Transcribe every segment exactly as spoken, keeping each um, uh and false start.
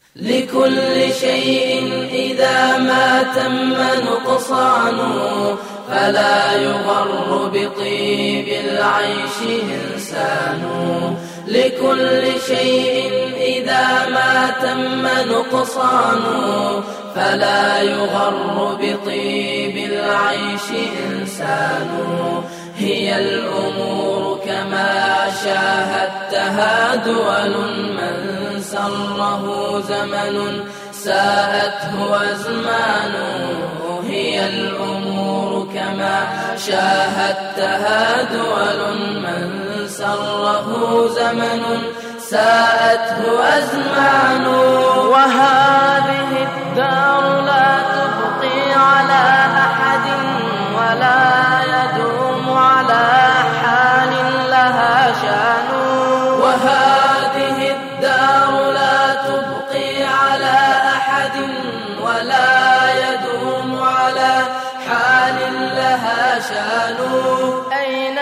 لكل شيء إذا ما تم نقصان فلا يغر بطيب العيش إنسان. لكل شيء إذا ما تم نقصان فلا يغر بطيب العيش إنسان. هي الأمور كما شاهدتها دول من سره زمن ساءته أزمان. هي الأمور كما شاهدتها دول من سره زمن ساءته أزمان. وهذه الدار لا تبقي على أحد ولا يدوم على حال لها شان. وهذه الدار لا تبقي على أحد ولا يدوم على حال لها شان. أين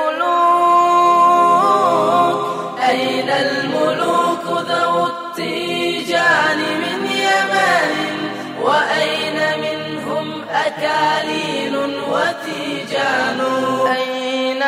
الملوك أين الملوك ذو التيجان من يمن وأين منهم أكاليل وتيجان. أين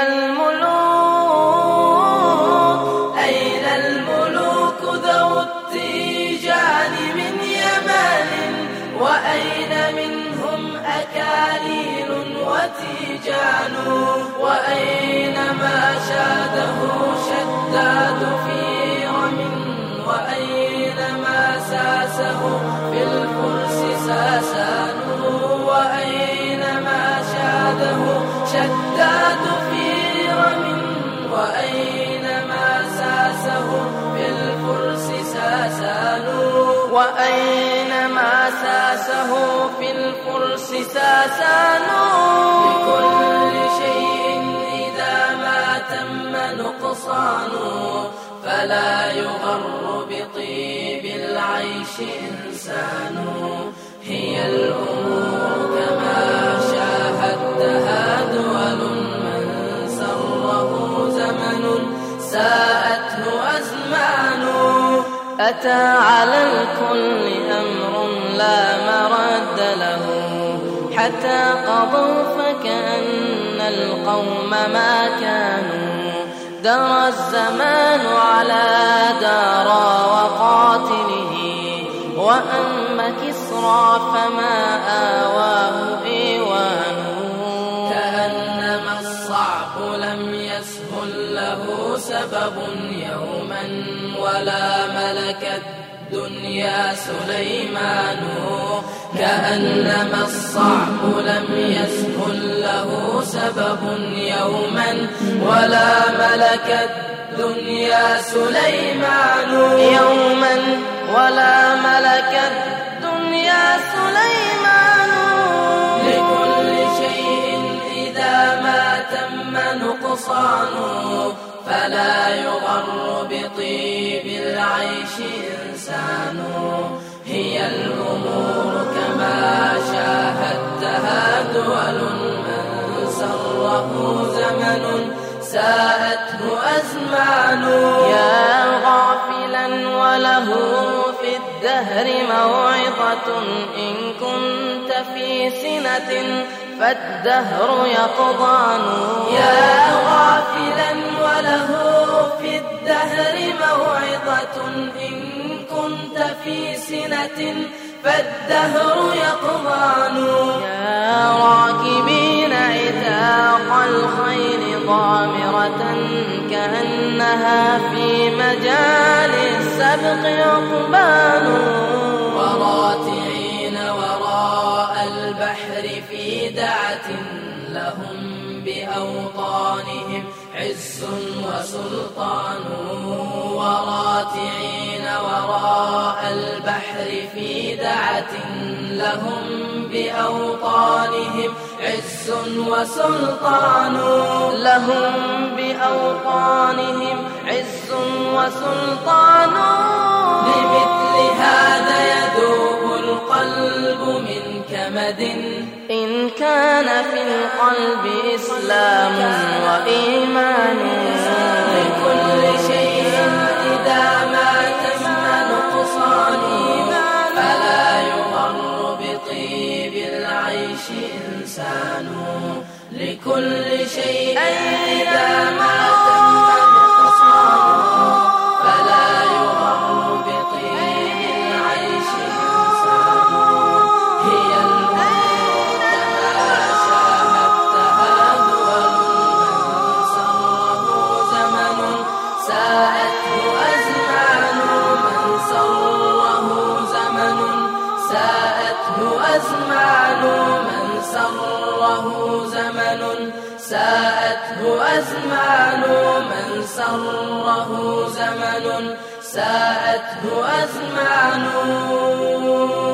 الملوك أين الملوك ذو التيجان من يمن وأين منهم أكاليل وتيجان. وأين ما شاده شداد في رم وأين ما ساسه في الفرس ساسان. وأين ما شاده شداد في رم وأين ما ساسه في الفرس ساسان. وأين ما ساسه في الفرس ساسان. لكل شيء إذا ما تم نقصان فلا يغر بطيب العيش إنسان. هي الأمور كما شاهدتها دول من سره زمن ساءته أزمان. أتى على الكل أمر لا مرد له حتى قضوا فكأن القوم ما كانوا. درى الزمان على دارا وقاتله وأما كسرى فما آواه إيوان. كأنما الصعب لم يسهل له سبب يوما ولا ملكت الدنيا سليمان. كأنما الصعب لم يسهل له سبب يوما ولا ملكت الدنيا سليمان. يوما ولا ملكت الدنيا سليمان. لكل شيء إذا ما تم نقصان فلا يغر بطيب العيش إنسان. هي الأمور كما شاهدتها دول من سره زمن ساءته أزمان. يا غافلا وله في الدهر موعظة إن كنت في سنة فالدهر يقضان. يا غافلا وله في الدهر موعظة إن كنت في سنة فالدهر يقضان. يا راكبين عتاق الخيل ضامرة كأنها في مجال السبق عقبان. وراتعين وراء البحر في دعة لهم بأوطانهم عز وسلطان. وراتعين وراء البحر في دعة لهم بأوطانهم عز وسلطان. لهم بأوطانهم عز وسلطان. لمثل هذا يذوب القلب من كمد إن كان في القلب إسلام وإيمان. لكل شيء إذا ما تم نقصان إذا ما تم الخصام فلا يغر بطيب العيش إنسان. هي الأمور كما شاهدتها دول من سره زمن ساءته أزمان، من سره زمن ساءته أزمان، من سره زمن ساءته أزمان، من سره زمن ساءته أزمان.